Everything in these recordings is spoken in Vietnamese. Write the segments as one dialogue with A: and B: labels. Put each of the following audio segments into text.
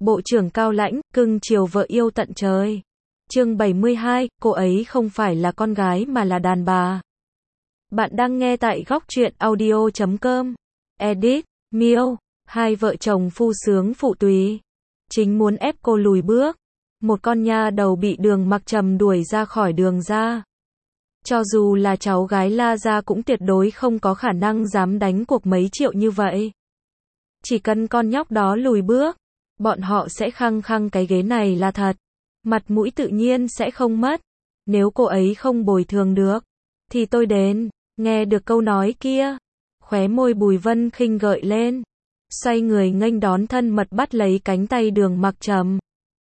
A: Bộ trưởng cao lãnh, cưng chiều vợ yêu tận trời. Chương 72, cô ấy không phải là con gái mà là đàn bà. Bạn đang nghe tại góc truyện audio.com. Edit, Miêu, hai vợ chồng phu sướng phụ tùy. Chính muốn ép cô lùi bước. Một con nha đầu bị Đường Mặc Trầm đuổi ra khỏi Đường gia. Cho dù là cháu gái La gia cũng tuyệt đối không có khả năng dám đánh cuộc mấy triệu như vậy. Chỉ cần con nhóc đó lùi bước, bọn họ sẽ khăng khăng cái ghế này là thật. Mặt mũi tự nhiên sẽ không mất. Nếu cô ấy không bồi thường được, thì tôi đến. Nghe được câu nói kia, khóe môi Bùi Vân Khinh gợi lên. Xoay người nghênh đón, thân mật bắt lấy cánh tay Đường Mặc Trầm.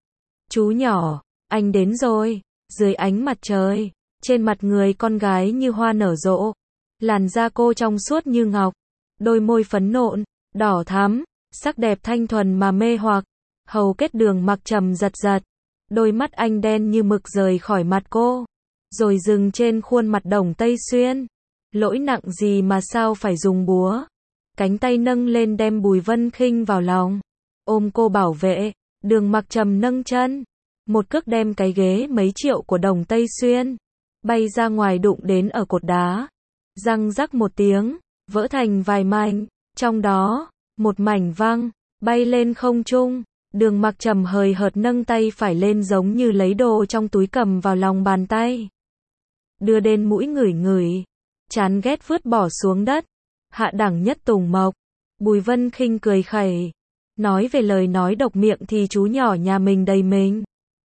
A: Chú nhỏ, anh đến rồi. Dưới ánh mặt trời, trên mặt người con gái như hoa nở rộ. Làn da cô trong suốt như ngọc. Đôi môi phấn nộn, đỏ thắm, sắc đẹp thanh thuần mà mê hoặc. Hầu kết Đường Mặc Trầm giật giật. Đôi mắt anh đen như mực rời khỏi mặt cô, rồi dừng trên khuôn mặt Đồng Tây Xuyên. Lỗi nặng gì mà sao phải dùng búa. Cánh tay nâng lên đem Bùi Vân Khinh vào lòng, ôm cô bảo vệ. Đường Mặc Trầm nâng chân, một cước đem cái ghế mấy triệu của Đồng Tây Xuyên bay ra ngoài, đụng đến ở cột đá. Răng rắc một tiếng, vỡ thành vài mảnh, trong đó một mảnh văng bay lên không trung. Đường Mặc Trầm hời hợt nâng tay phải lên giống như lấy đồ trong túi cầm vào lòng bàn tay. Đưa đến mũi ngửi ngửi, chán ghét vứt bỏ xuống đất. Hạ đẳng nhất Tùng Mộc. Bùi Vân Khinh cười khẩy. Nói về lời nói độc miệng thì chú nhỏ nhà mình đầy mình.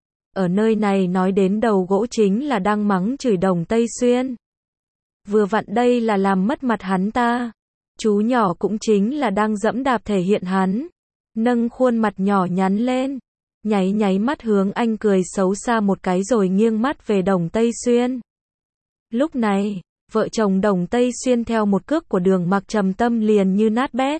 A: Ở nơi này nói đến đầu gỗ chính là đang mắng chửi Đồng Tây Xuyên. Vừa vặn đây là làm mất mặt hắn ta. Chú nhỏ cũng chính là đang dẫm đạp thể hiện hắn. Nâng khuôn mặt nhỏ nhắn lên, nháy mắt hướng anh cười xấu xa một cái rồi nghiêng mắt về Đồng Tây Xuyên. Lúc này, vợ chồng Đồng Tây Xuyên theo một cước của Đường Mặc Trầm tâm liền như nát bét.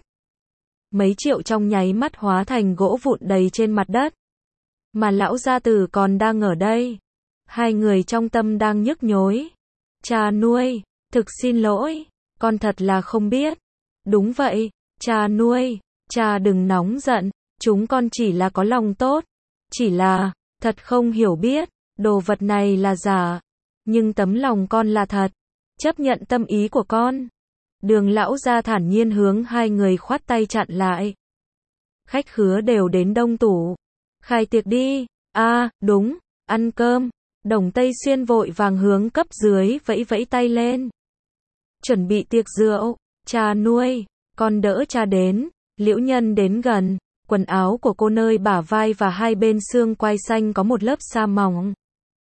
A: Mấy triệu trong nháy mắt hóa thành gỗ vụn đầy trên mặt đất. Mà lão gia tử còn đang ở đây. Hai người trong tâm đang nhức nhối. Cha nuôi, thực xin lỗi, con thật là không biết. Đúng vậy, cha nuôi. Cha đừng nóng giận, chúng con chỉ là có lòng tốt. Chỉ là, thật không hiểu biết, đồ vật này là giả. Nhưng tấm lòng con là thật. Chấp nhận tâm ý của con. Đường lão gia thản nhiên hướng hai người khoát tay chặn lại. Khách khứa đều đến đông đủ. Khai tiệc đi. Đúng, ăn cơm. Đồng Tây Xuyên vội vàng hướng cấp dưới vẫy vẫy tay lên. Chuẩn bị tiệc rượu. Cha nuôi, con đỡ cha đến. Liễu Nhân đến gần, quần áo của cô nơi bả vai và hai bên xương quai xanh có một lớp sa mỏng.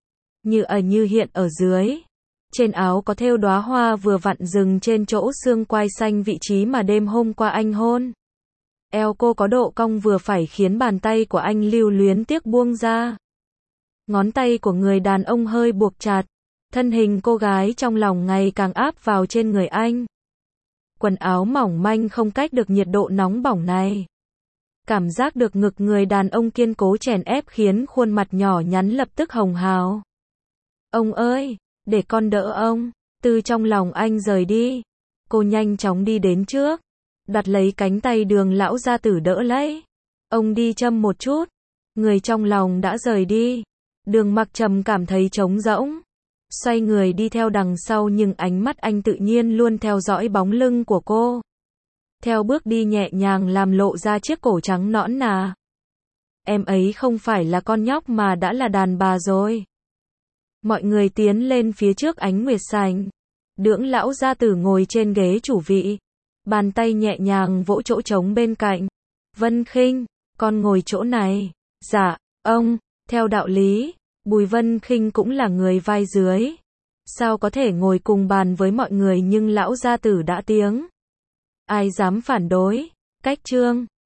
A: Như hiện ở dưới. Trên áo có thêu đóa hoa vừa vặn dừng trên chỗ xương quai xanh, vị trí mà đêm hôm qua anh hôn. Eo cô có độ cong vừa phải khiến bàn tay của anh lưu luyến tiếc buông ra. Ngón tay của người đàn ông hơi buộc chặt. Thân hình cô gái trong lòng ngày càng áp vào trên người anh. Quần áo mỏng manh không cách được nhiệt độ nóng bỏng này. Cảm giác được ngực người đàn ông kiên cố chèn ép khiến khuôn mặt nhỏ nhắn lập tức hồng hào. Ông ơi, để con đỡ ông. Từ trong lòng anh rời đi. Cô nhanh chóng đi đến trước, đặt lấy cánh tay Đường lão gia tử đỡ lấy. Ông đi châm một chút. Người trong lòng đã rời đi. Đường Mặc Trầm cảm thấy trống rỗng. Xoay người đi theo đằng sau, nhưng ánh mắt anh tự nhiên luôn theo dõi bóng lưng của cô. Theo bước đi nhẹ nhàng làm lộ ra chiếc cổ trắng nõn nà. Em ấy không phải là con nhóc mà đã là đàn bà rồi. Mọi người tiến lên phía trước ánh nguyệt sành. Đường lão gia tử ngồi trên ghế chủ vị. Bàn tay nhẹ nhàng vỗ chỗ trống bên cạnh. Vân Khinh, con ngồi chỗ này. Dạ, ông, theo đạo lý. Bùi Vân Khinh cũng là người vai dưới. Sao có thể ngồi cùng bàn với mọi người, nhưng lão gia tử đã tiếng. Ai dám phản đối? Cách trương,